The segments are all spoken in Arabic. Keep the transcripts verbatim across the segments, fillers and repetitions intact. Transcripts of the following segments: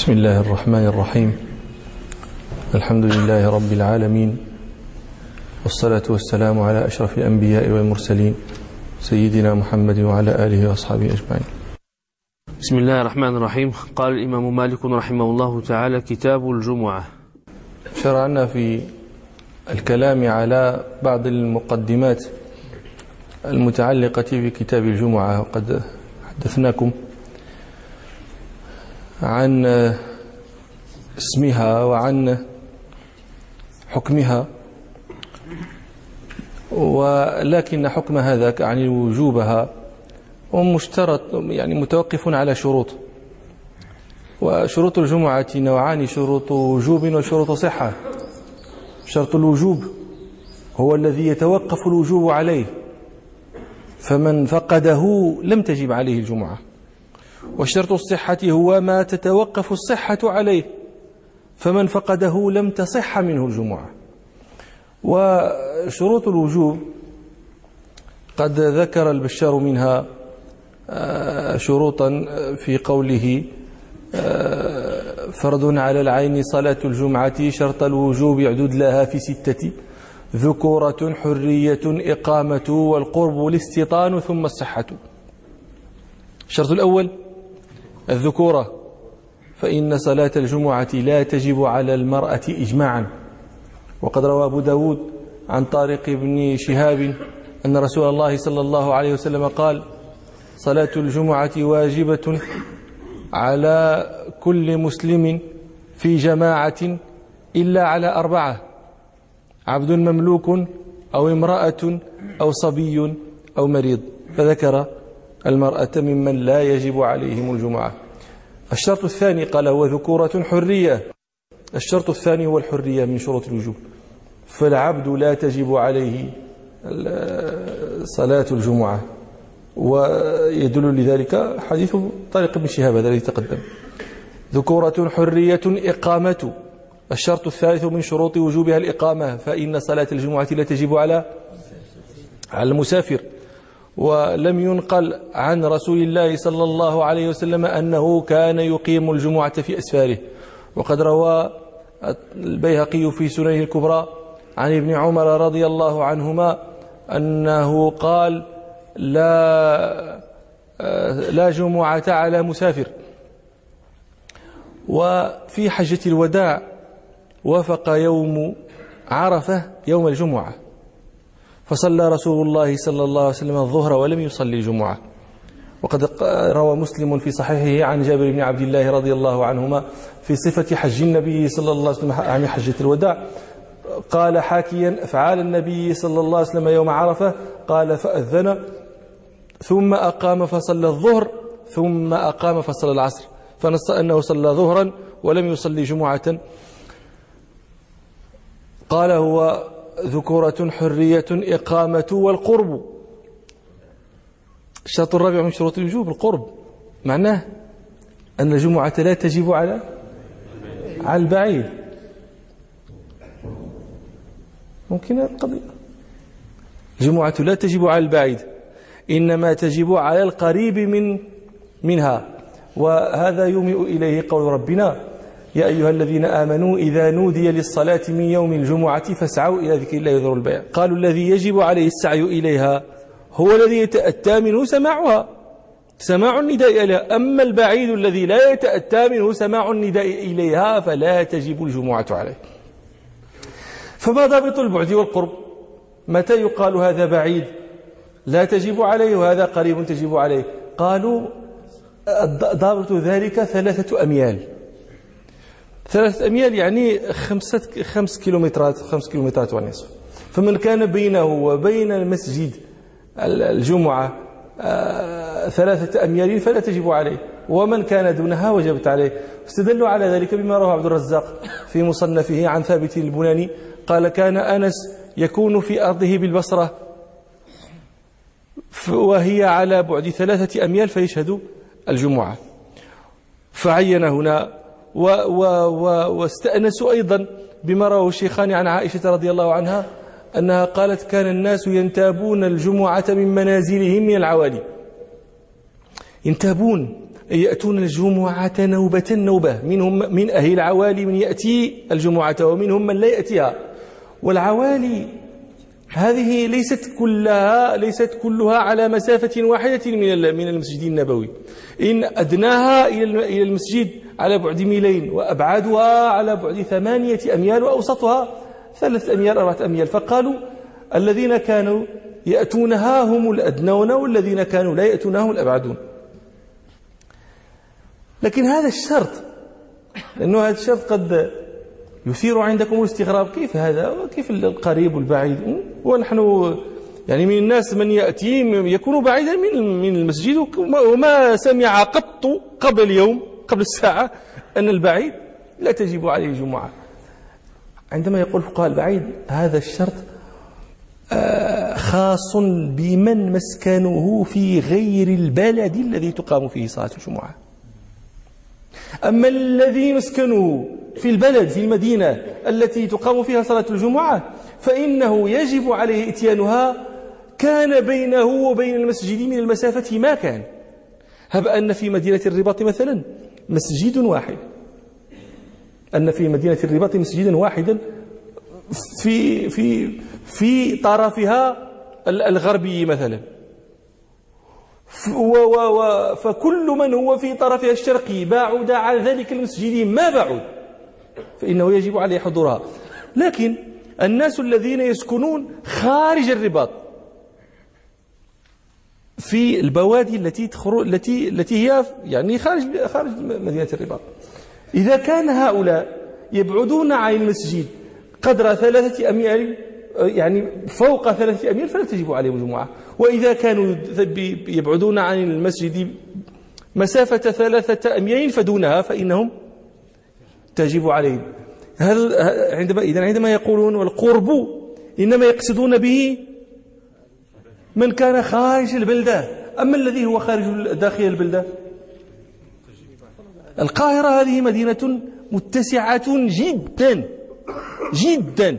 بسم الله الرحمن الرحيم. الحمد لله رب العالمين، والصلاة والسلام على أشرف الأنبياء والمرسلين سيدنا محمد وعلى آله وأصحابه أجمعين. بسم الله الرحمن الرحيم. قال الإمام مالك رحمه الله تعالى: كتاب الجمعة. شرعنا في الكلام على بعض المقدمات المتعلقة بكتاب الجمعة، وقد حدثناكم عن اسمها وعن حكمها، ولكن حكم هذا يعني وجوبها ومشترط، يعني متوقف على شروط. وشروط الجمعة نوعان: شروط وجوب وشروط صحة. شرط الوجوب هو الذي يتوقف الوجوب عليه، فمن فقده لم تجب عليه الجمعة. وشرط الصحة هو ما تتوقف الصحة عليه، فمن فقده لم تصح منه الجمعة. وشروط الوجوب قد ذكر البشار منها شروطا في قوله: فرض على العين صلاة الجمعة، شرط الوجوب يعدد لها في ستة: ذكورة، حرية، إقامة، والقرب، الاستيطان، ثم الصحة. الشرط الأول الذكورة، فإن صلاة الجمعة لا تجب على المرأة إجماعا. وقد روى أبو داود عن طارق بن شهاب أن رسول الله صلى الله عليه وسلم قال: صلاة الجمعة واجبة على كل مسلم في جماعة إلا على أربعة: عبد مملوك، أو امرأة، أو صبي، أو مريض. فذكر المرأة ممن لا يجب عليهم الجمعة. الشرط الثاني قال: هو ذكورة، حرية. الشرط الثاني هو الحرية من شروط الوجوب، فالعبد لا تجب عليه صلاة الجمعة، ويدل لذلك حديث طارق بن شهاب الذي تقدم. ذكورة، حرية، إقامة. الشرط الثالث من شروط وجوبها الإقامة، فإن صلاة الجمعة لا تجب على على المسافر. ولم ينقل عن رسول الله صلى الله عليه وسلم أنه كان يقيم الجمعة في أسفاره. وقد روى البيهقي في سننه الكبرى عن ابن عمر رضي الله عنهما أنه قال: لا لا جمعة على مسافر. وفي حجة الوداع وافق يوم عرفة يوم الجمعة، فصلى رسول الله صلى الله عليه وسلم الظهر ولم يصلي الجمعة. وقد روى مسلم في صحيحه عن جابر بن عبد الله رضي الله عنهما في صفة حج النبي صلى الله عليه وسلم عن حجة الوداع، قال حاكيا أفعال النبي صلى الله عليه وسلم يوم عرفة، قال: فأذن ثم أقام فصلى الظهر ثم أقام فصلى العصر، فنص أنه صلى ظهرا ولم يصلي جمعة. قال: هو ذكورة، حرية، إقامة، والقرب. الشرط الرابع من شروط الوجوب القرب، معناه أن الجمعة لا تجب على على البعيد. ممكن القضية الجمعة لا تجب على البعيد، إنما تجب على القريب من منها. وهذا يومئ إليه قول ربنا: يا أيها الذين آمنوا إذا نودي للصلاة من يوم الجمعة فاسعوا إلى ذكر الله وذروا البيع. قالوا: الذي يجب عليه السعي إليها هو الذي يتأتى منه سماعها، سماع النداء إليها. أما البعيد الذي لا يتأتى منه سماع النداء إليها فلا تجب الجمعة عليه. فما ضابط البعد والقرب؟ متى يقال هذا بعيد لا تجب عليه وهذا قريب تجب عليه؟ قالوا: ضابط ذلك ثلاثة أميال. ثلاثة أميال يعني خمسة خمس كيلومترات خمس كيلومترات ونصف. فمن كان بينه وبين المسجد الجمعة ثلاثة أميال فلا تجب عليه، ومن كان دونها وجبت عليه. استدلوا على ذلك بما رواه عبد الرزاق في مصنفه عن ثابت البناني قال: كان أنس يكون في أرضه بالبصرة وهي على بعد ثلاثة أميال فيشهد الجمعة، فعين هنا. و و و واستأنسوا أيضا بما رواه الشيخان عن عائشة رضي الله عنها أنها قالت: كان الناس ينتابون الجمعة من منازلهم من العوالي. ينتابون يأتون الجمعة نوبة نوبة، منهم من أهل العوالي من يأتي الجمعة ومنهم من لا يأتيها. والعوالي هذه ليست كلها ليست كلها على مسافة واحدة من من المسجد النبوي، إن أدناها إلى المسجد على بعد ميلين، وأبعدها على بعد ثمانية أميال، وأوسطها ثلاثة أميال أربعة أميال. فقالوا الذين كانوا يأتونها هم الأدنون، والذين كانوا لا يأتونها هم الأبعدون. لكن هذا الشرط، لأنه هذا الشرط قد يثير عندكم الاستغراب، كيف هذا؟ كيف القريب والبعيد؟ ونحن يعني من الناس من يأتي يكون بعيدا من من المسجد، وما سمع قط قبل اليوم قبل الساعة أن البعيد لا تجب عليه الجمعة. عندما يقول فقهاء البعيد هذا الشرط خاص بمن مسكنه في غير البلد الذي تقام فيه صلاة الجمعة. أما الذي مسكنه في البلد في المدينة التي تقام فيها صلاة الجمعة فإنه يجب عليه إتيانها، كان بينه وبين المسجد من المسافة ما كان. هب أن في مدينة الرباط مثلا مسجد واحد، أن في مدينة الرباط مسجدا واحدا في في في طرفها الغربي مثلا، فكل من هو في طرفها الشرقي بعد عن ذلك المسجد ما بعد، فإنه يجب عليه حضورها. لكن الناس الذين يسكنون خارج الرباط في البوادي التي التي التي هي يعني خارج خارج مدينة الرباط، إذا كان هؤلاء يبعدون عن المسجد قدر ثلاثة أميال، يعني فوق ثلاثة أميال، فلا تجب عليهم الجمعة. وإذا كانوا يبعدون عن المسجد مسافة ثلاثة أميال فدونها فإنهم تجب عليهم. هل عندما إذن عندما يقولون والقرب إنما يقصدون به من كان خارج البلدة، أما الذي هو خارج داخل البلدة. القاهرة هذه مدينة متسعة جدا جدا،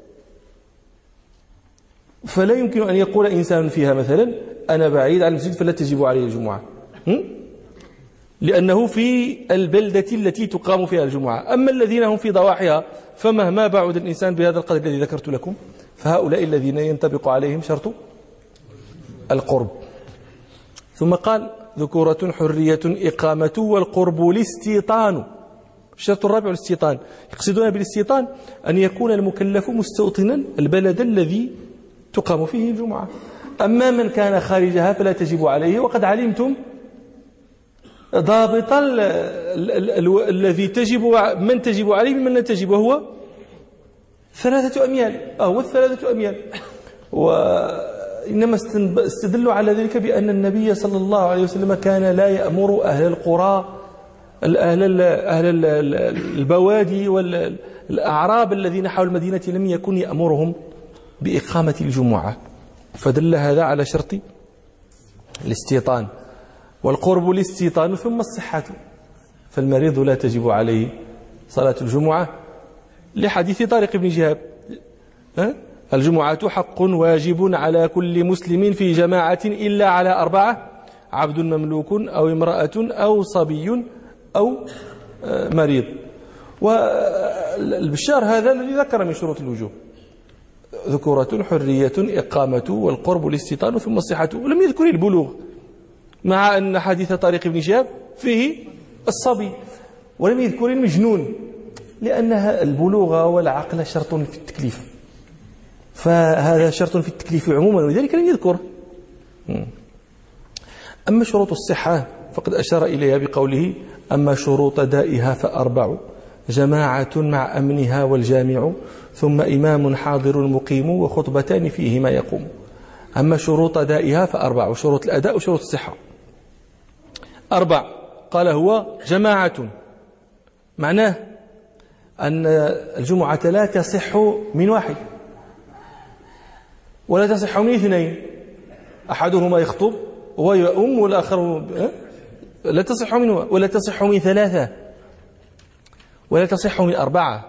فلا يمكن أن يقول إنسان فيها مثلا أنا بعيد عن المسجد فلا تجب عليه الجمعة، لأنه في البلدة التي تقام فيها الجمعة. أما الذين هم في ضواحيها فمهما بعد الإنسان بهذا القدر الذي ذكرت لكم فهؤلاء الذين ينطبق عليهم شرط القرب. ثم قال ذكورة حرية إقامة والقرب الاستيطان. الشرط الرابع الاستيطان، يقصدون بالاستيطان أن يكون المكلف مستوطنا البلد الذي تقام فيه الجمعة. أما من كان خارجها فلا تجب عليه، وقد علمتم ضابطا الذي تجب من تجب عليه من لا تجب هو ثلاثة أميال أو الثلاثة أميال. وإنما استدلوا على ذلك بأن النبي صلى الله عليه وسلم كان لا يأمر أهل القرى أهل أهل البوادي والأعراب الذين حول المدينة لم يكن يأمرهم بإقامة الجمعة، فدل هذا على شرط الاستيطان. والقرب الاستيطان ثم الصحة، فالمريض لا تجب عليه صلاة الجمعة لحديث طارق بن شهاب الجمعة حق واجب على كل مسلم في جماعة إلا على أربعة: عبد مملوك أو امرأة أو صبي أو مريض. والبشار هذا الذي ذكر من شروط الوجوب: ذكورة حرية إقامة والقرب الاستيطان ثم الصحة، ولم يذكر البلوغ، مع أن حديث طارق بن شهاب فيه الصبي، ولم يذكر المجنون، لأنها البلوغ والعقل شرط في التكليف، فهذا شرط في التكليف عموما ولذلك لم يذكر. أما شروط الصحة فقد أشار إليها بقوله: أما شروط دائها فأربع: جماعة مع أمنها والجامع، ثم إمام حاضر مقيم، وخطبتان فيهما يقوم. أما شروط دائها فأربع، شروط الأداء وشروط الصحة أربع. قال هو جماعة، معناه أن الجمعة لا تصح من واحد ولا تصح من اثنين، أحدهما يخطب ويؤم والآخر لا تصح منه، ولا تصح من ثلاثة، ولا تصح من أربعة.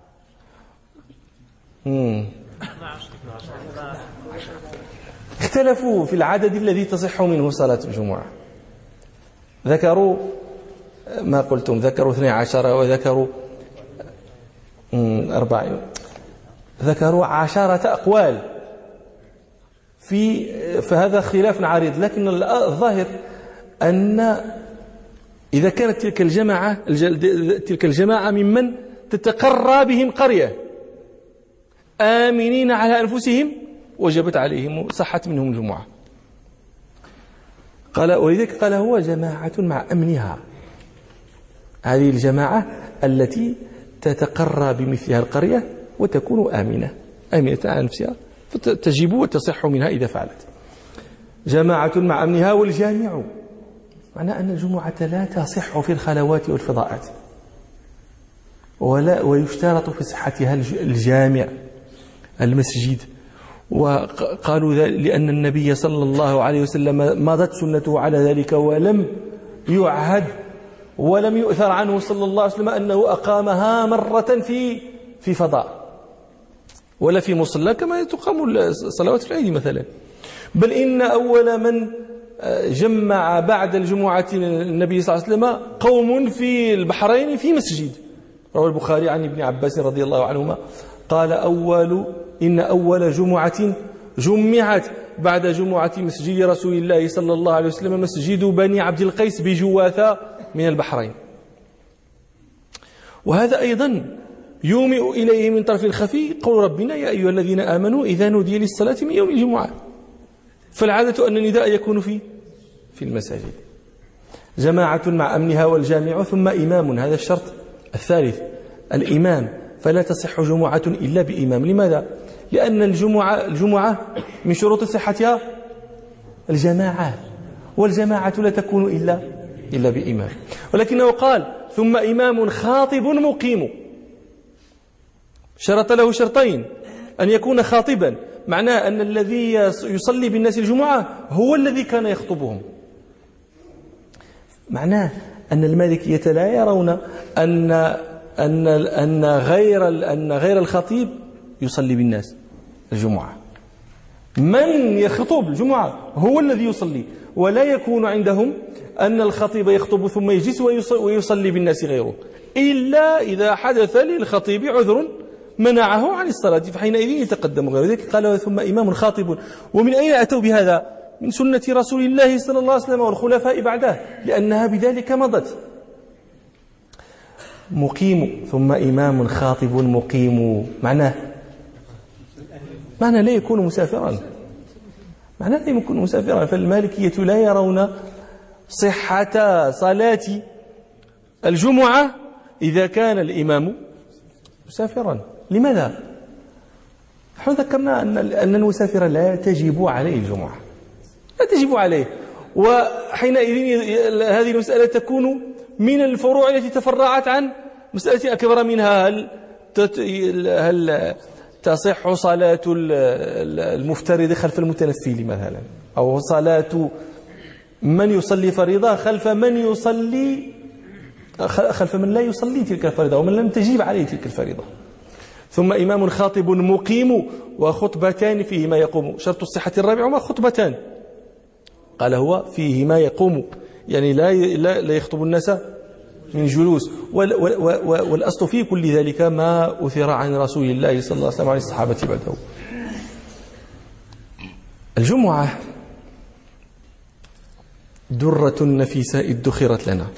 مم. اختلفوا في العدد الذي تصح منه صلاة الجمعة. ذكروا ما قلتم ذكروا اثني عشر وذكروا أربعين، ذكروا عشرة أقوال في فهذا خلاف عريض، لكن الظاهر أن إذا كانت تلك الجماعة تلك الجماعة ممن تتقرى بهم قرية آمنين على أنفسهم وجبت عليهم صحت منهم الجمعة. قال ولذلك قال هو جماعة مع أمنها، هذه الجماعة التي تتقرى بمثلها القرية وتكون آمنة آمنة على نفسها فتجب وتصح منها إذا فعلت. جماعة مع أمنها والجامع، معنى أن الجمعة لا تصح في الخلوات والفضاءات، ولا ويشترط في صحتها الجامع المسجد. وقالوا لأن النبي صلى الله عليه وسلم مضت سنته على ذلك ولم يعهد ولم يؤثر عنه صلى الله عليه وسلم أنه أقامها مرة في في فضاء ولا في مصلى كما تقام صلوات العيد مثلا، بل إن أول من جمع بعد الجمعة النبي صلى الله عليه وسلم قوم في البحرين في مسجد. روى البخاري عن ابن عباس رضي الله عنهما قال أول إن أول جمعة جمعت بعد جمعة مسجد رسول الله صلى الله عليه وسلم مسجد بني عبد القيس بجواثة من البحرين. وهذا أيضا يومئ إليه من طرف الخفي قول ربنا يا أيها الذين آمنوا إذا نودي للصلاة من يوم الجمعة، فالعادة أن النداء يكون في في المساجد. جماعة مع أمنها والجامع ثم إمام، هذا الشرط الثالث الإمام، فلا تصح جمعة إلا بإمام. لماذا؟ لأن الجمعة الجمعة من شروط صحتها الجماعة، والجماعة لا تكون إلا إلا بإمام. ولكنه قال ثم إمام خاطب مقيم، شرط له شرطين: أن يكون خاطبا، معناه أن الذي يصلي بالناس الجمعة هو الذي كان يخطبهم. معناه أن المالكية لا يرون أن أن أن غير أن غير الخطيب يصلي بالناس الجمعة. من يخطب الجمعة هو الذي يصلي، ولا يكون عندهم أن الخطيب يخطب ثم يجلس ويصلي بالناس غيره، إلا إذا حدث للخطيب عذر منعه عن الصلاة، فحينئذ يتقدم غيره. ذلك قال ثم إمام خاطب. ومن أين أتوا بهذا؟ من سنة رسول الله صلى الله عليه وسلم والخلفاء بعده، لأنها بذلك مضت. مقيم ثم إمام خاطب مقيم، معناه معناه لا يكون مسافرا، معناه لا يكون مسافرا. فالمالكية لا يرون صحة صلاة الجمعة إذا كان الإمام مسافرا. لماذا؟ نحن ذكرنا أن أن المسافر لا تجب عليه الجمعة، لا تجب عليه، وحينئذ هذه المسألة تكون من الفروع التي تفرعت عن مسألة أكبر منها: هل هل تصح صلاة المفترض خلف المتنفل مثلا، أو صلاة من يصلي فريضة خلف من يصلي خلف من لا يصلي تلك الفريضة ومن لم تجب عليه تلك الفريضة. ثم إمام خاطب مقيم وخطبتان فيهما يقوم. شرط الصحة الرابع ما خطبتان، قال هو فيهما يقوم، يعني لا لا يخطب الناس من جلوس. والأصل في كل ذلك ما أثر عن رسول الله صلى الله عليه وسلم عن الصحابة بعده. الجمعة درة نفيسة ادخرت لنا.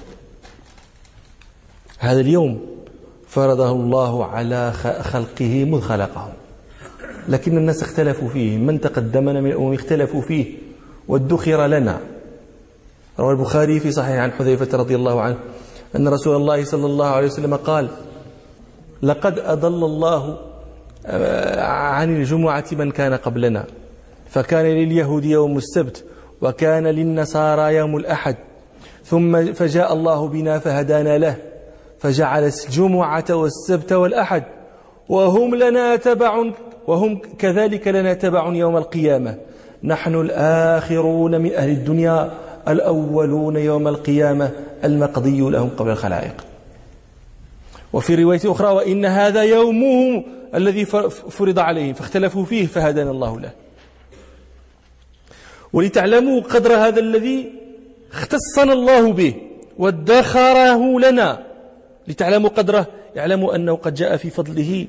هذا اليوم فرضه الله على خلقه مذ خلقهم، لكن الناس اختلفوا فيه، من تقدمنا من الأمم اختلفوا فيه وادخر لنا. روى البخاري في صحيح عن حذيفة رضي الله عنه أن رسول الله صلى الله عليه وسلم قال: لقد أضل الله عن الجمعة من كان قبلنا، فكان لليهود يوم السبت وكان للنصارى يوم الأحد، ثم فجاء الله بنا فهدانا له فجعل الجمعة والسبت والأحد، وهم لنا تبع وهم كذلك لنا تبع يوم القيامة، نحن الآخرون من أهل الدنيا الأولون يوم القيامة، المقضي لهم قبل الخلائق. وفي رواية أخرى: وإن هذا يومهم الذي فرض عليهم فاختلفوا فيه فهدانا الله له. ولتعلموا قدر هذا الذي اختصنا الله به وادخره لنا لتعلموا قدره. اعلموا أنه قد جاء في فضله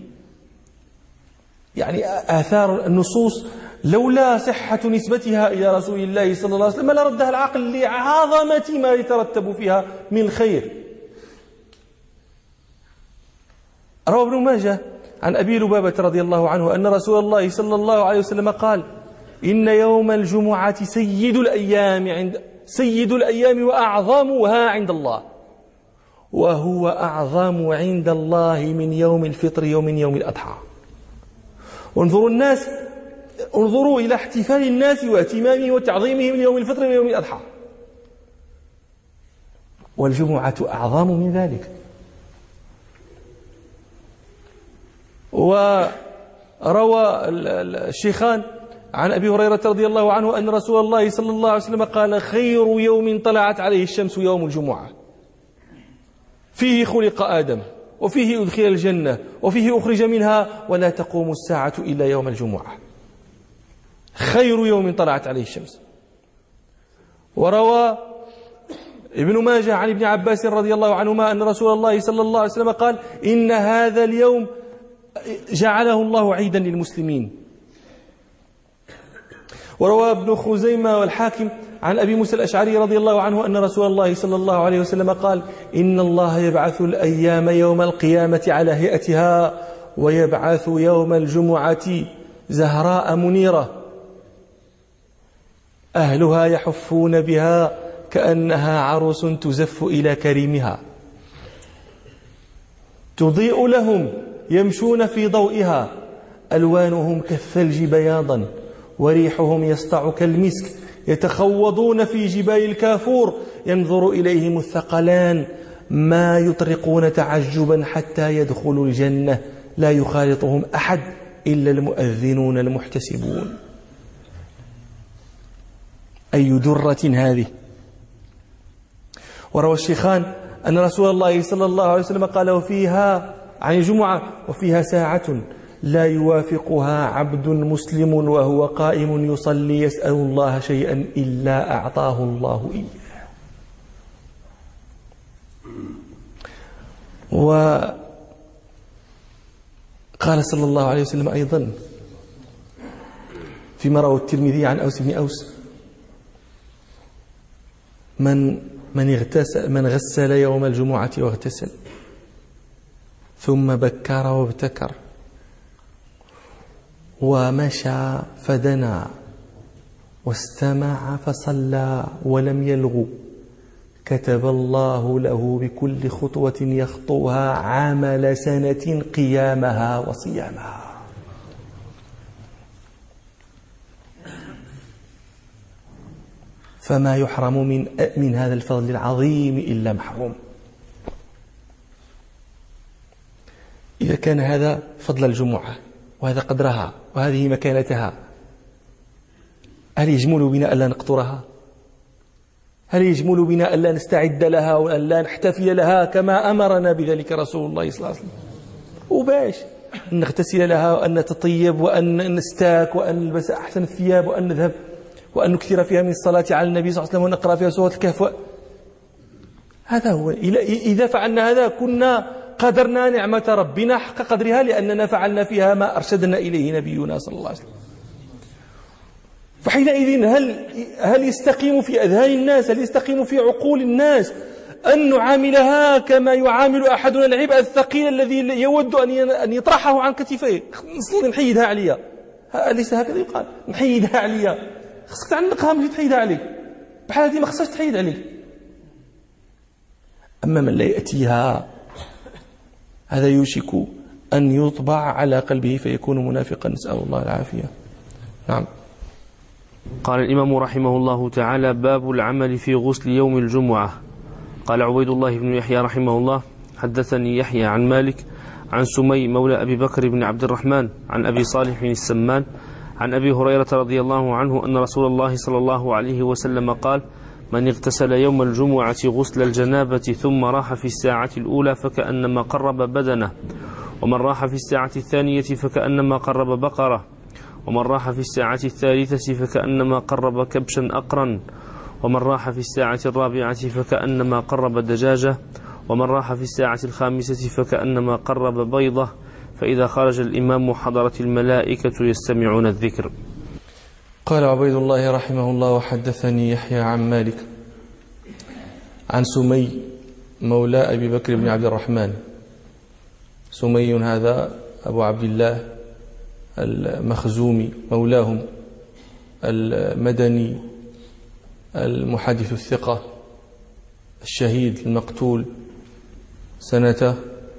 يعني آثار النصوص لولا صحة نسبتها إلى رسول الله صلى الله عليه وسلم لردها العقل لعظمة ما يترتب فيها من الخير. روى ابن ماجه عن أبي لبابة رضي الله عنه أن رسول الله صلى الله عليه وسلم قال: إن يوم الجمعة سيد الأيام عند سيد الأيام وأعظمها عند الله، وهو أعظم عند الله من يوم الفطر ومن يوم الأضحى. وانظروا الناس انظروا إلى احتفال الناس واهتمامهم وتعظيمهم ليوم الفطر ويوم الأضحى، والجمعة أعظم من ذلك. وروى الشيخان عن أبي هريرة رضي الله عنه أن رسول الله صلى الله عليه وسلم قال: خير يوم طلعت عليه الشمس يوم الجمعة، فيه خلق آدم وفيه أدخل الجنة وفيه أخرج منها ولا تقوم الساعة إلا يوم الجمعة. خير يوم طلعت عليه الشمس. وروى ابن ماجه عن ابن عباس رضي الله عنهما أن رسول الله صلى الله عليه وسلم قال: إن هذا اليوم جعله الله عيدا للمسلمين. وروى ابن خزيمة والحاكم عن أبي موسى الأشعري رضي الله عنه أن رسول الله صلى الله عليه وسلم قال: إن الله يبعث الأيام يوم القيامة على هيئتها، ويبعث يوم الجمعة زهراء منيرة أهلها يحفون بها كأنها عروس تزف إلى كريمها، تضيء لهم يمشون في ضوئها، ألوانهم كالثلج بياضا وريحهم يسطع كالمسك، يتخوضون في جبال الكافور، ينظر إليهم الثقلان ما يطرقون تعجبا حتى يدخلوا الجنة، لا يخالطهم أحد إلا المؤذنون المحتسبون. أي درة هذه. وروى الشيخان أن رسول الله صلى الله عليه وسلم قال: وفيها عن الجمعة: وفيها ساعة لا يوافقها عبد مسلم وهو قائم يصلي يسأل الله شيئا إلا أعطاه الله إياه. وقال صلى الله عليه وسلم أيضا فيما روى الترمذي عن أوس بن أوس: من من اغتسل من غسل يوم الجمعة واغتسل ثم بكر وابتكر ومشى فدنا واستمع فصلى ولم يلغو، كتب الله له بكل خطوة يخطوها عمل سنة قيامها وصيامها. فما يحرم من من هذا الفضل العظيم إلا محروم. إذا كان هذا فضل الجمعة وهذا قدرها وهذه مكانتها، هل يجمل بنا ألا نقطرها؟ هل يجمل بنا ألا نستعد لها وأن لا نحتفل لها كما أمرنا بذلك رسول الله صلى الله عليه وسلم؟ وباش نغتسل لها وأن نتطيب وأن نستاك وأن نلبس أحسن الثياب وأن نذهب وأن نكثر فيها من الصلاة على النبي صلى الله عليه وسلم ونقرأ فيها سورة الكهف. هذا هو. إذا فعلنا هذا كنا قدرنا نعمة ربنا حق قدرها، لأننا فعلنا فيها ما أرشدنا إليه نبينا صلى الله عليه وسلم. فحينئذ هل هل يستقيم في أذهان الناس، هل يستقيم في عقول الناس أن نعاملها كما يعامل أحدنا العبء الثقيل الذي يود أن يطرحه عن كتفيه؟ نحيدها عليا، أليس هكذا يقال؟ نحيدها عليا، خصك تعلقها ماشي تحيدها عليك، بحال هذه ما خصهاش تحيد عليك. أما من لا يأتيها هذا يوشك أن يطبع على قلبه فيكون منافقا، نسأل الله العافية. نعم. قال الإمام رحمه الله تعالى: باب العمل في غسل يوم الجمعة. قال عبيد الله بن يحيى رحمه الله: حدثني يحيى عن مالك عن سمي مولى أبي بكر بن عبد الرحمن عن أبي صالح بن السمان عن أبي هريرة رضي الله عنه أن رسول الله صلى الله عليه وسلم قال: من اغتسل يوم الجمعة غسل الجنابة ثم راح في الساعة الأولى فكأنما قرب بدنه، ومن راح في الساعة الثانية فكأنما قرب بقرة، ومن راح في الساعة الثالثة فكأنما قرب كبشا أقرا، ومن راح في الساعة الرابعة فكأنما قرب دجاجة، ومن راح في الساعة الخامسة فكأنما قرب بيضة، فإذا خرج الإمام حضرت الملائكة يستمعون الذكر. قال عبيد الله رحمه الله: وحدثني يحيى عن مالك عن سمي مولى أبي بكر بن عبد الرحمن. سمي هذا أبو عبد الله المخزومي مولاهم المدني المحدث الثقة الشهيد المقتول سنة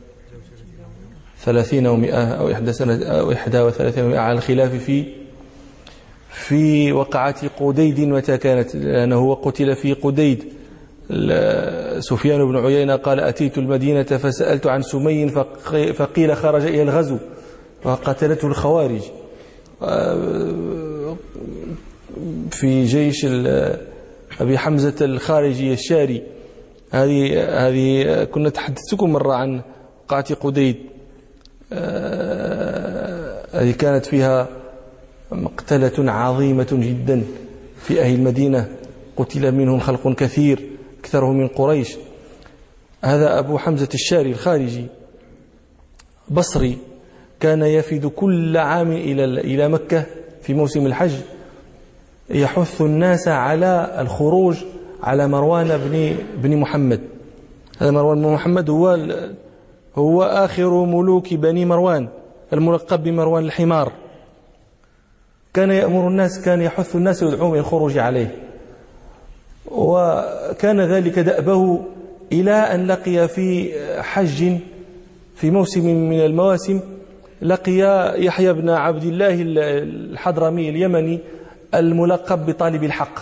ثلاثين ومئة أو إحدى سنة أو إحدى وثلاثين ومئة على الخلاف في في وقعة قديد متى كانت، لأنه قتل في قديد. سفيان بن عيينة قال: أتيت المدينة فسألت عن سمي فقيل خرج إلى الغزو فقتلته الخوارج في جيش أبي حمزة الخارجي الشاري. هذه هذه كنا تحدثتكم مرة عن وقعة قديد، هذه كانت فيها مقتلة عظيمة جدا في أهل المدينة، قتل منهم خلق كثير أكثرهم من قريش. هذا أبو حمزة الشاري الخارجي بصري، كان يفد كل عام إلى إلى مكة في موسم الحج، يحث الناس على الخروج على مروان بن بن محمد. هذا مروان بن محمد هو هو آخر ملوك بني مروان، الملقب بمروان الحمار. كان يأمر الناس، كان يحث الناس ويدعوهم إلى الخروج عليه، وكان ذلك دأبه إلى أن لقي في حج في موسم من المواسم، لقي يحيى بن عبد الله الحضرمي اليمني الملقب بطالب الحق،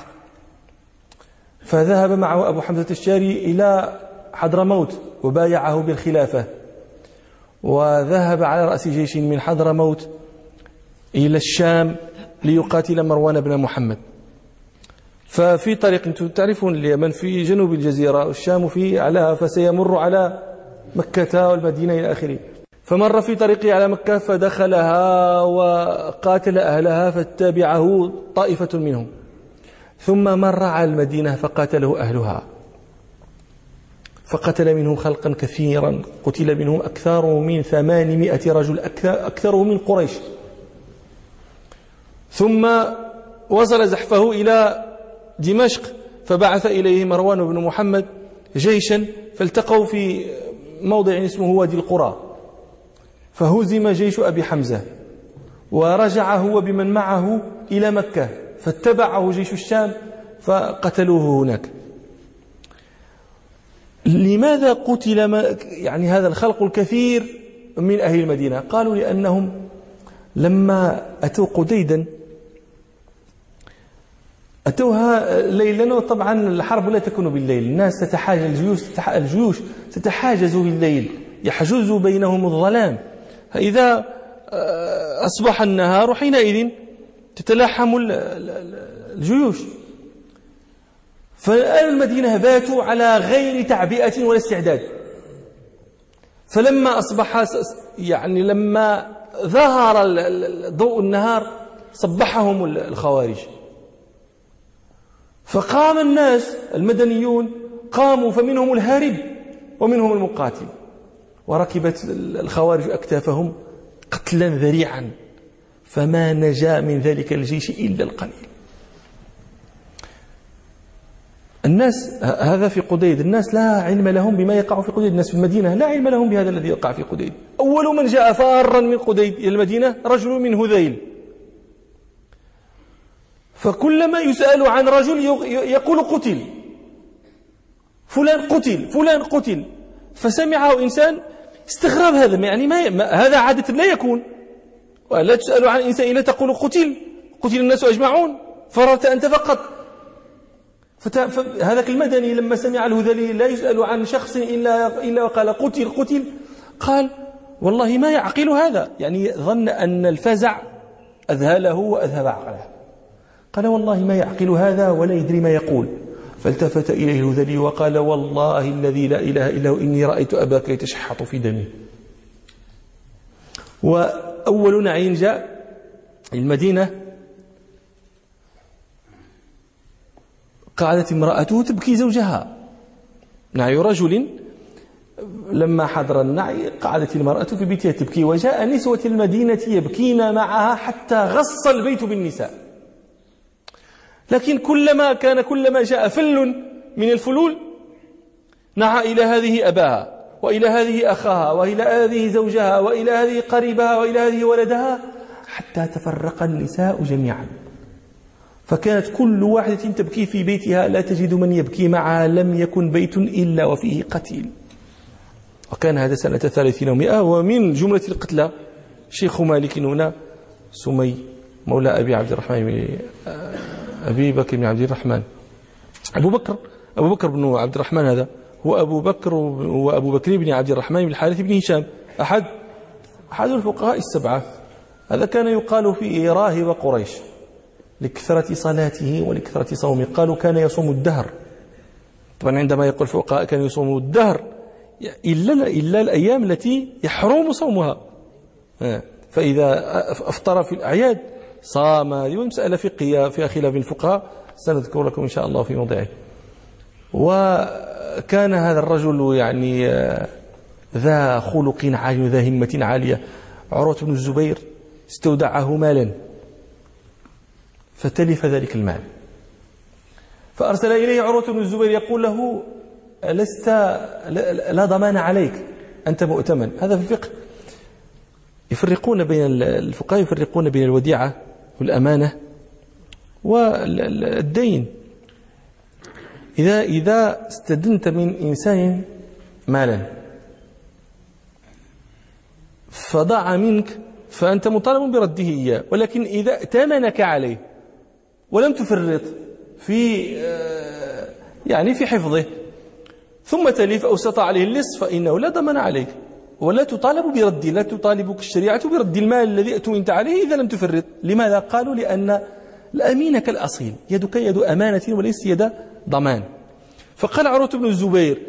فذهب معه أبو حمزة الشاري إلى حضرموت وبايعه بالخلافة، وذهب على رأس جيش من حضرموت إلى الشام ليقاتل مروان بن محمد. ففي طريق، أنتم تعرفون اليمن في جنوب الجزيرة والشام في أعلاها، فسيمر على مكة والمدينة إلى آخره. فمر في طريقه على مكة فدخلها وقاتل أهلها فتبعه طائفة منهم، ثم مر على المدينة فقاتله أهلها، فقتل منهم خلقا كثيرا، قتل منهم أكثر من ثمانمائة رجل، أكثره من قريش. ثم وصل زحفه إلى دمشق، فبعث إليه مروان بن محمد جيشا، فالتقوا في موضع اسمه وادي القرى، فهزم جيش أبي حمزة ورجع هو بمن معه إلى مكة، فاتبعه جيش الشام فقتلوه هناك. لماذا قتل يعني هذا الخلق الكثير من أهل المدينة؟ قالوا لأنهم لما أتوا قديدا أتوها ليلا، وطبعا الحرب لا تكون بالليل، الناس تتحاجز، الجيوش الجيوش تتحاجز بالليل، يحجز بينهم الظلام، فإذا أصبح النهار حينئذ تتلاحم الجيوش. فأهل المدينة باتوا على غير تعبئة ولا استعداد، فلما أصبح يعني لما ظهر ضوء النهار صبحهم الخوارج، فقام الناس المدنيون قاموا، فمنهم الهارب ومنهم المقاتل، وركبت الخوارج أكتافهم قتلا ذريعا، فما نجا من ذلك الجيش إلا القليل. الناس هذا في قديد، الناس لا علم لهم بما يقع في قديد، الناس في المدينة لا علم لهم بهذا الذي يقع في قديد. أول من جاء فارا من قديد إلى المدينة رجل من هذيل، فكلما يسأل عن رجل يقول قتل فلان، قتل فلان قتل، فسمعه إنسان استغرب هذا، يعني ما هذا عادة لا يكون، ولا تسأل عن إنسان إلا تقول قتل قتل الناس أجمعون، فررت أنت فقط. فهذاك المدني لما سمع الهذلي لا يسأل عن شخص إلا إلا وقال قتل قتل، قال والله ما يعقل هذا، يعني ظن أن الفزع أذهله وأذهب عقله، قال والله ما يعقل هذا ولا يدري ما يقول. فالتفت إليه الهذلي وقال والله الذي لا إله إلا هو إني رأيت أباك يتشحط في دمه. وأول نعيم جاء المدينة قعدت امرأته تبكي زوجها، نعي رجل لما حضر النعي قعدت المرأة في بيتها تبكي، وجاء نسوة المدينة يبكين معها حتى غص البيت بالنساء. لكن كلما كان كلما جاء فل من الفلول نعى إلى هذه أباها، وإلى هذه أخاها، وإلى هذه زوجها، وإلى هذه قريبها، وإلى هذه ولدها، حتى تفرق النساء جميعا. فكانت كل واحدة تبكي في بيتها لا تجد من يبكي معها، لم يكن بيت إلا وفيه قتيل. وكان هذا سنة ثلاثين ومئة. ومن جملة القتلى شيخ مالك هنا سمي مولى أبي عبد الرحمن أبي بكر بن عبد الرحمن أبو بكر أبو بكر بن عبد الرحمن، هذا هو أبو بكر وأبو بكر بن عبد الرحمن بن الحارث بن هشام، أحد أحد الفقهاء السبعة. هذا كان يقال في راهب قريش لكثرة صلاته ولكثرة صومه، قالوا كان يصوم الدهر. طبعا عندما يقول الفقهاء كان يصوم الدهر إلا إلا الأيام التي يحرم صومها، فإذا أفطر في الأعياد صام. هذه مسألة فقهية فيها خلاف الفقهاء سنذكر لكم إن شاء الله في موضعه. وكان هذا الرجل يعني ذا خلق عالي وذا همة عالية. عروة بن الزبير استودعه مالا فتلف ذلك المال، فأرسل إليه عروة بن الزبير يقول له لست لا ضمان عليك، أنت مؤتمن. هذا في الفقه يفرقون بين الفقهاء يفرقون بين الوديعة والأمانة والدين. إذا إذا استدنت من إنسان مالا فضاع منك فأنت مطالب برده إياه، ولكن إذا ائتمنك عليه ولم تفرط في يعني في حفظه ثم تلف أو استطاع عليه اللص فإنه لا ضمان عليك ولا تطالب برد، لا تطالبك الشريعة برد المال الذي أتمنت عليه إذا لم تفرط. لماذا؟ قالوا لأن الأمين كالأصيل، يدك يد أمانة وليس يد ضمان. فقال عروة بن الزبير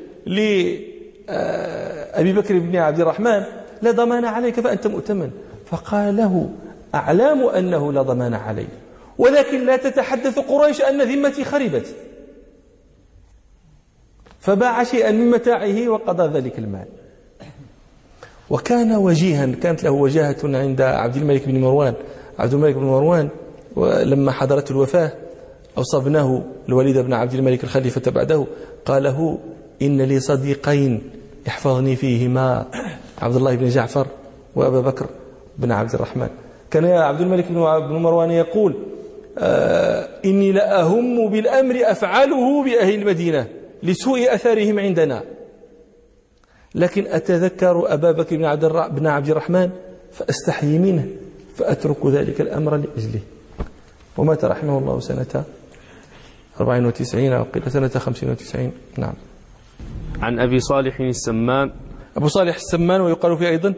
لأبي بكر بن عبد الرحمن لا ضمان عليك فأنت مؤتمن. فقال له أعلام أنه لا ضمان علي، ولكن لا تتحدث قريش أن ذمتي خربت. فباع شيئا من متاعه وقضى ذلك المال. وكان وجيها، كانت له وجاهة عند عبد الملك بن مروان. عبد الملك بن مروان لما حضرته الوفاة أوصى ابنه الوليد بن عبد الملك الخليفة بعده، قال له إن لي صديقين يحفظني فيهما عبد الله بن جعفر وأبا بكر بن عبد الرحمن. كان عبد الملك بن مروان يقول آه إني لأهم بالأمر أفعله بأهل المدينة لسوء أثرهم عندنا، لكن أتذكر أبا بكر بن عبد, بن عبد الرحمن فأستحيي منه فأترك ذلك الأمر لأجله. ومات رحمه الله سنة أربعين وتسعين أو قيل سنة خمسين وتسعين. نعم. عن أبي صالح السمان. أبو صالح السمان ويقال فيه أيضا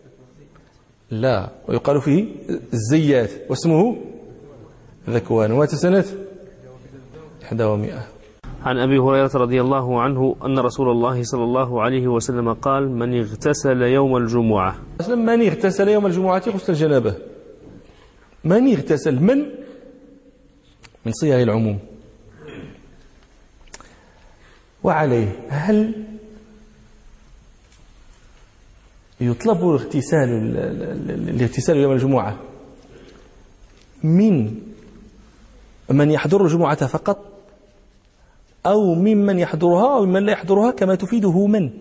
لا ويقال فيه الزيات واسمه ذكوان. ومات سنة إحدى ومئة. عن أبي هريرة رضي الله عنه أن رسول الله صلى الله عليه وسلم قال من اغتسل يوم الجمعة. من اغتسل يوم الجمعة غسل الجنابة. من اغتسل من من صيغ العموم. وعليه هل يطلب الاغتسال الاغتسال يوم الجمعة من من يحضر الجمعة فقط أو ممن يحضرها أو ممن لا يحضرها كما تفيده من؟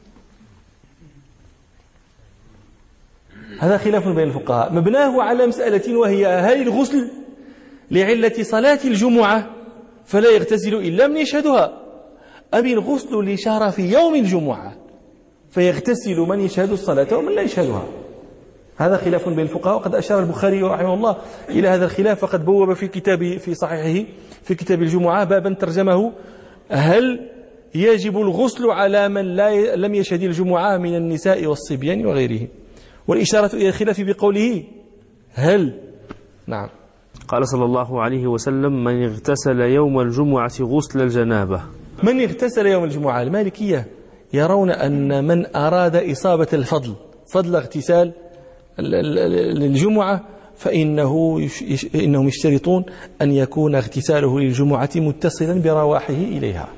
هذا خلاف بين الفقهاء مبناه على مسألة وهي هل الغسل لعلة صلاة الجمعة فلا يغتسل إلا من يشهدها، أم الغسل لشرف يوم الجمعة فيغتسل من يشهد الصلاة ومن لا يشهدها؟ هذا خلاف بين الفقهاء. وقد أشار البخاري رحمه الله إلى هذا الخلاف، فقد بوب في كتابه في صحيحه في كتاب الجمعة بابا ترجمه هل يجب الغسل على من لا لم يشهد الجمعة من النساء والصبيان وغيره، والإشارة إلى الخلاف بقوله هل. نعم. قال صلى الله عليه وسلم من اغتسل يوم الجمعة غسل الجنابة. من اغتسل يوم الجمعة المالكية يرون أن من أراد إصابة الفضل فضل اغتسال الجمعة فإنه يش... إنهم يشترطون أن يكون اغتساله للجمعة متصلا برواحه إليها.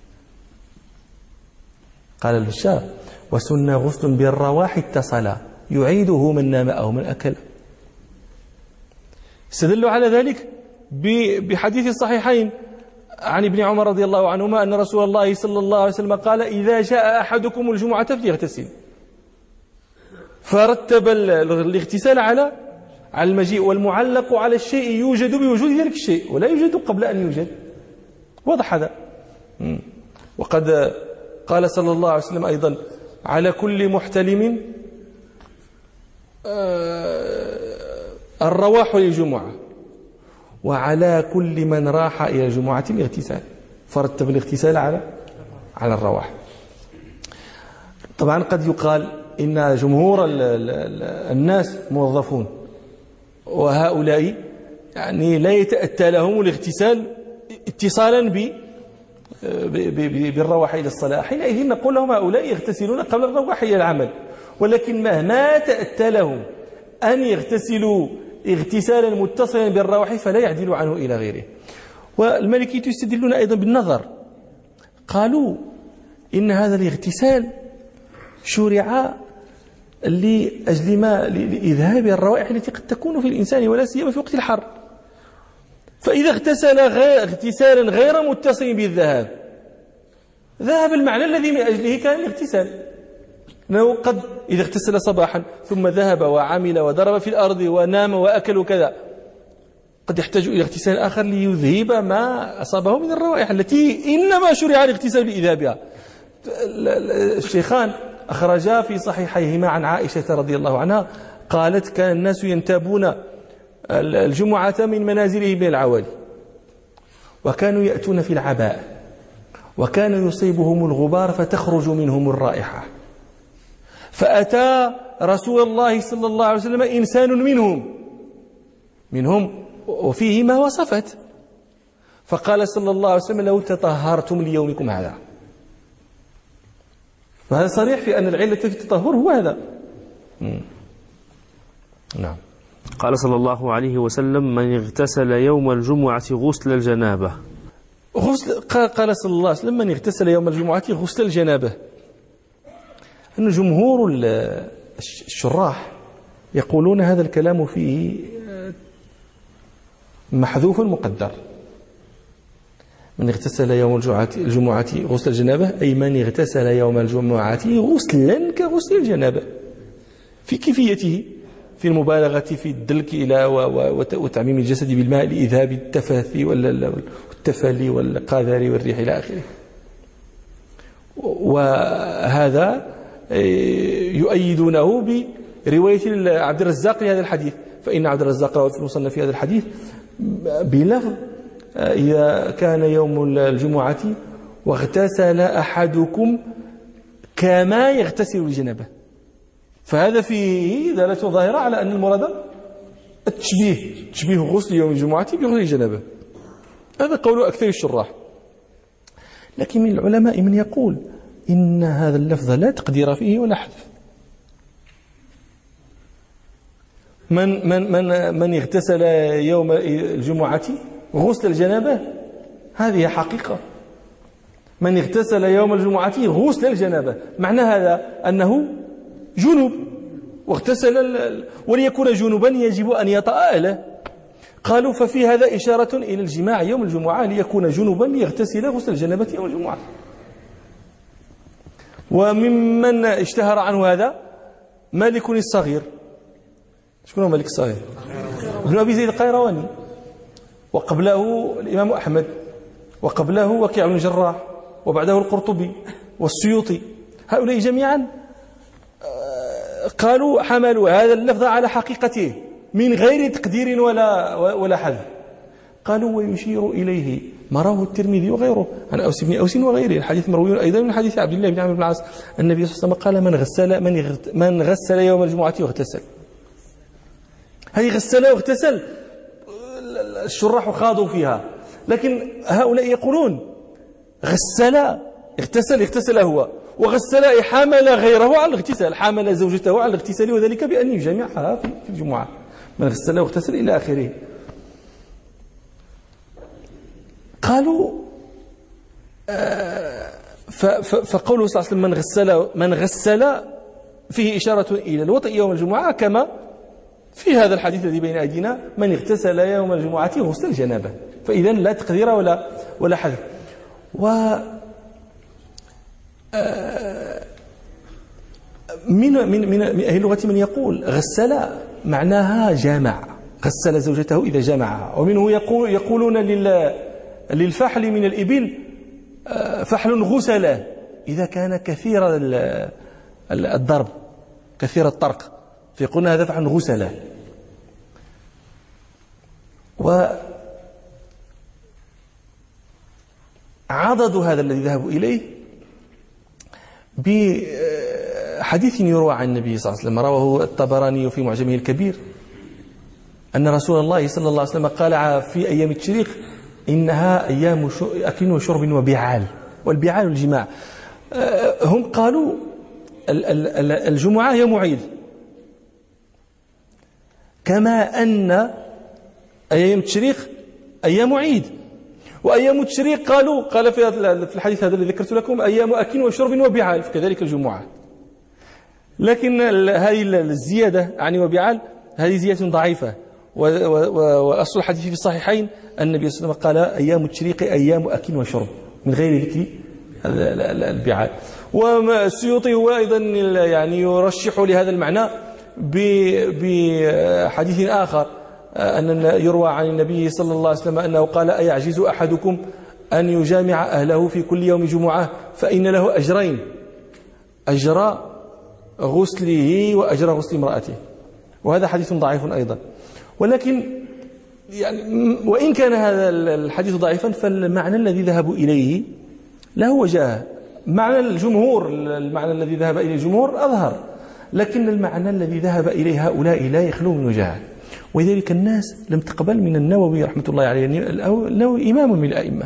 قال البشار: وسن غسل بالرواح اتصل يعيده من نام أو من أكل. استدلوا على ذلك بحديث الصحيحين عن ابن عمر رضي الله عنهما أن رسول الله صلى الله عليه وسلم قال: إذا جاء أحدكم الجمعة فليغتسل. فرتب الاغتسال على على المجيء، والمعلق على الشيء يوجد بوجود ذلك الشيء ولا يوجد قبل أن يوجد. واضح هذا؟ وقد قال صلى الله عليه وسلم أيضا: على كل محتلم الرواح للجمعة، وعلى كل من راح إلى الجمعة الاغتسال. فرتب الاغتسال على على الرواح. طبعا قد يقال إن جمهور الناس موظفون، وهؤلاء يعني لا يتأتى لهم الاغتسال اتصالا ب بالرواح إلى الصلاة. حينئذ نقول لهم هؤلاء يغتسلون قبل الرواح إلى العمل، ولكن مهما تأتى لهم أن يغتسلوا اغتسالا متصلا بالرواح فلا يعدل عنه إلى غيره. والمالكية يستدلون أيضا بالنظر. قالوا إن هذا الاغتسال شرع لأجل ما لإذهاب الروائح التي قد تكون في الإنسان ولا سيما في وقت الحر. فإذا اغتسل غير اغتسالا غير متصل بالذهاب ذهب المعنى الذي من أجله كان الاغتسال. أنه قد إذا اغتسل صباحا ثم ذهب وعمل وضرب في الأرض ونام وأكل وكذا قد يحتاج إلى اغتسال آخر ليذهب ما أصابه من الروائح التي إنما شرع الاغتسال لإذهابها. الشيخان أخرجا في صحيحيهما عن عائشة رضي الله عنها قالت: كان الناس ينتابون الجمعة من منازلهم من العوالي، وكانوا يأتون في العباء، وكان يصيبهم الغبار فتخرج منهم الرائحة. فأتى رسول الله صلى الله عليه وسلم إنسان منهم منهم وفيه ما وصفت، فقال صلى الله عليه وسلم: لو تطهرتم ليومكم هذا. فهذا صريح في أن العلة في التطهر هو هذا. مم. نعم. قال صلى الله عليه وسلم: من اغتسل يوم الجمعة غسل الجنابة. غسل قال صلى الله عليه وسلم: من اغتسل يوم الجمعة غسل الجنابة. أن جمهور الشراح يقولون هذا الكلام فيه محذوف مقدر. من اغتسل يوم الجمعة غسل الجنابة أي من اغتسل يوم الجمعة غسلا كغسل الجنابة في كيفيته، في المبالغة في الدلك إلى وتعميم الجسد بالماء لإذهاب التفاثي والتفلي والقاذر والريح إلى آخره. وهذا يؤيدونه برواية عبد الرزاق لهذا الحديث، فإن عبد الرزاق روى في المصنف في هذا الحديث بلفظ: إذا كان يوم الجمعة واغتسل أحدكم كما يغتسل الجنابة. فهذا فيه دلالة ظاهرة على أن المراد التشبيه، تشبيه غسل يوم الجمعة بغسل الجنابة. هذا قول أكثر الشراح. لكن من العلماء من يقول إن هذا اللفظ لا تقدير فيه ولا حذف. من من من من اغتسل يوم الجمعة غسل الجنابة هذه حقيقة. من اغتسل يوم الجمعة غسل الجنابة معنى هذا أنه جنوب واغتسل، وليكون جنوبا يجب أن يتأهل. قالوا ففي هذا إشارة إلى الجماع يوم الجمعة ليكون جنوبا ليغتسل غسل الجنابة يوم الجمعة. وممن اشتهر عنه هذا مالك الصغير. شكون هو مالك الصغير؟ ابن أبي زيد القيرواني، وقبله الإمام أحمد، وقبله وكيع بن الجراح، وبعده القرطبي والسيوطي. هؤلاء جميعا قالوا حملوا هذا اللفظ على حقيقته من غير تقدير ولا ولا حذف. قالوا ويشير إليه ما رواه الترمذي وغيره عن أوس بن أوس وغيره. الحديث مروي أيضا من حديث عبد الله بن عمرو بن العاص. النبي صلى الله عليه وسلم قال: من غسل من من غسل يوم الجمعة واغتسل. هذه غسل واغتسل الشراح خاضوا فيها، لكن هؤلاء يقولون غسل اغتسل اغتسل هو، وغسل حمل غيره على الاغتسال، حمل زوجته على الاغتسال، وذلك بأن يجمعها في الجمعة. من غسل واغتسل إلى آخره. قالوا آه فقوله صلى الله عليه وسلم من غسل من غسل فيه إشارة إلى الوطء يوم الجمعة، كما في هذا الحديث الذي بين أيدينا من اغتسل يوم الجمعة غسل الجنابة. فإذا لا تقدير ولا ولا حذف. و من من من أهل اللغة من يقول غسل معناها جامع، غسل زوجته إذا جمعها. ومنه يقول يقولون للفحل من الإبل فحل غسله إذا كان كثير الضرب كثير الطرق، فيقولون هذا فحل غسله. وعضدوا هذا الذي ذهبوا إليه بحديث يروى عن النبي صلى الله عليه وسلم، رواه الطبراني في معجمه الكبير، أن رسول الله صلى الله عليه وسلم قال في أيام التشريق إنها أيام أكل وشرب وبعال، والبعال الجماع. هم قالوا الجمعة يوم عيد، كما أن أيام التشريق أيام عيد. وأيام التشريق قالوا قال في الحديث هذا الذي ذكرت لكم أيام أكل وشرب وبعال، فكذلك الجمعة. لكن هذه الزيادة عن وبعال هذه زيادة ضعيفة، وأصل الحديث في الصحيحين أن النبي صلى الله عليه وسلم قال أيام التشريق أيام أكل وشرب من غير ذكر البعال. والسيوطي هو أيضا يعني يرشح لهذا المعنى بحديث آخر، أن يروى عن النبي صلى الله عليه وسلم أنه قال أيعجز أحدكم أن يجامع أهله في كل يوم جمعة فإن له أجرين، أجر غسله وأجر غسل امرأته. وهذا حديث ضعيف أيضا. ولكن يعني وإن كان هذا الحديث ضعيفا فالمعنى الذي ذهبوا إليه له وجهه. معنى الجمهور المعنى الذي ذهب إليه الجمهور أظهر، لكن المعنى الذي ذهب إليه هؤلاء لا يخلو من وجهه. ولذلك الناس لم تقبل من النووي رحمة الله عليه، النووي إمام من الأئمة،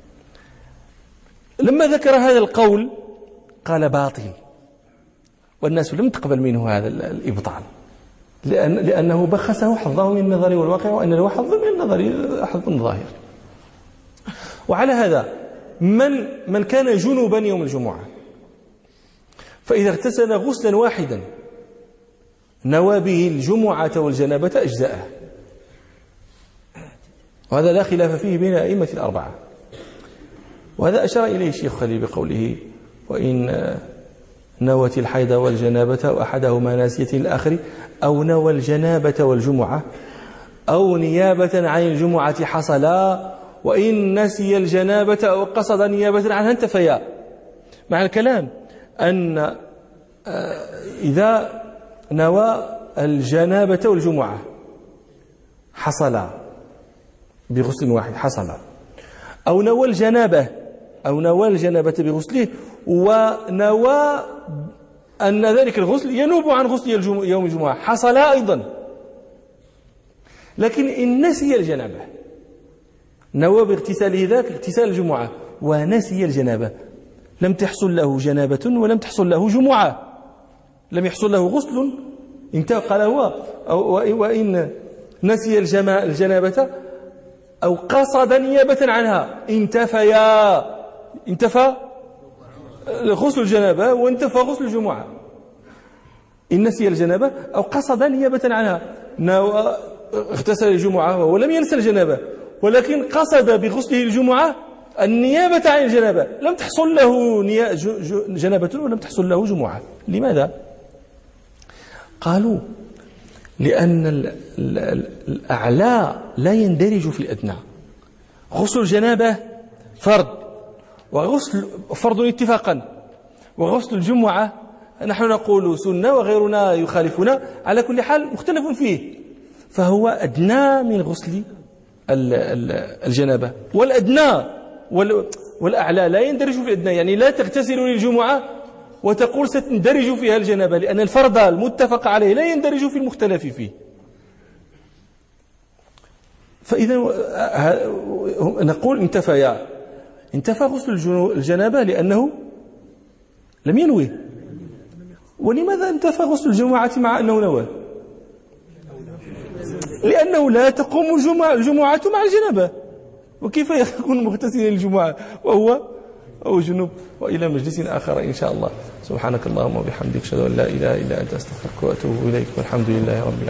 لما ذكر هذا القول قال باطل، والناس لم تقبل منه هذا الإبطال، لأن لأنه بخسه حظه من النظر والواقع، وأن له حظ من النظر حظ ظاهر. وعلى هذا من من كان جنوبا يوم الجمعة فإذا اغتسل غسلا واحدا نوى به الجمعة والجنابة أجزاءه، وهذا لا خلاف فيه بين أئمة الأربعة. وهذا أشار إليه الشيخ خليل بقوله وإن نوت الحيض والجنابة وأحدهما ناسية الآخر، أو نوى الجنابة والجمعة أو نيابة عن الجمعة حصلا، وإن نسي الجنابة أو قصد نيابة عنها انتفيا. مع الكلام أن إذا نوى الجنابة والجمعة حصلا بغسل واحد حصلا، أو نوى الجنابة أو نوى الجنابة بغسله ونوى أن ذلك الغسل ينوب عن غسل يوم الجمعة حصل أيضا. لكن إن نسي الجنابة نوى باغتساله ذاك اغتسال الجمعة ونسي الجنابة، لم تحصل له جنابة ولم تحصل له جمعة، لم يحصل له غسل انتهى. قال هو وإن نسي الجنابة أو قصد نيابة عنها انتفيا، انتفى غسل الجنابة وانتفى غسل الجمعة. إن نسي الجنابة أو قصد نيابة عنها، اغتسل الجمعة وهو لم ينسى الجنابة، ولكن قصد بغسله الجمعة النيابة عن الجنابة، لم تحصل له جنابة ولم تحصل له جمعة. لماذا؟ قالوا لأن الأعلى لا يندرج في الأدنى. غسل الجنابة فرض، وغسل فرض اتفاقا، وغسل الجمعة نحن نقول سنة وغيرنا يخالفنا، على كل حال مختلف فيه، فهو أدنى من غسل الجنابة. والأدنى والأعلى لا يندرج في الأدنى، يعني لا تغتسل للجمعة وتقول ستندرج فيها الجنابة، لأن الفرض المتفق عليه لا يندرج في المختلف فيه. فإذا نقول انتفى انتفى غسل الجنابة لأنه لم ينوي. ولماذا انتفى غسل الجمعة مع أنه نوى؟ لأنه لا تقوم الجمعة, الجمعة مع الجنابة، وكيف يكون مغتسلا الجمعة وهو أو جنوب. وإلى مجلس آخر إن شاء الله. سبحانك اللهم وبحمدك أشهد أن لا إله إلا أنت أستغفرك وأتوب إليك، والحمد لله رب العالمين.